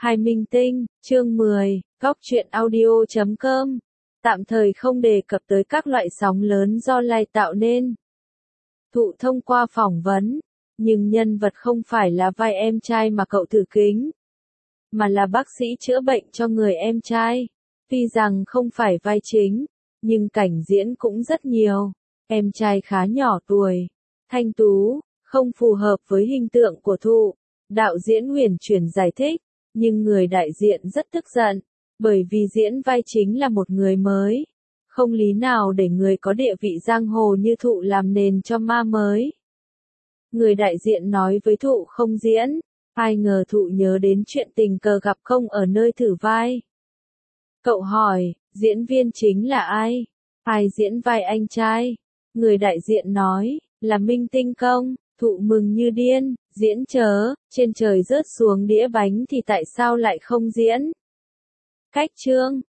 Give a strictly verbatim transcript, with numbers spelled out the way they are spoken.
Hai Minh Tinh, chương mười, góc truyện audio chấm com. Tạm thời không đề cập tới các loại sóng lớn do Lai tạo nên. Thụ thông qua phỏng vấn, nhưng nhân vật không phải là vai em trai mà cậu thử kính, mà là bác sĩ chữa bệnh cho người em trai. Tuy rằng không phải vai chính, nhưng cảnh diễn cũng rất nhiều. Em trai khá nhỏ tuổi, thanh tú, không phù hợp với hình tượng của Thụ. Đạo diễn huyền chuyển giải thích, nhưng người đại diện rất tức giận, bởi vì diễn vai chính là một người mới. Không lý nào để người có địa vị giang hồ như Thụ làm nền cho ma mới. Người đại diện nói với Thụ không diễn, ai ngờ Thụ nhớ đến chuyện tình cờ gặp không ở nơi thử vai. Cậu hỏi, diễn viên chính là ai? Ai diễn vai anh trai? Người đại diện nói, là Minh Tinh Công. Thụ mừng như điên, diễn chớ, trên trời rớt xuống đĩa bánh thì tại sao lại không diễn? Cách chương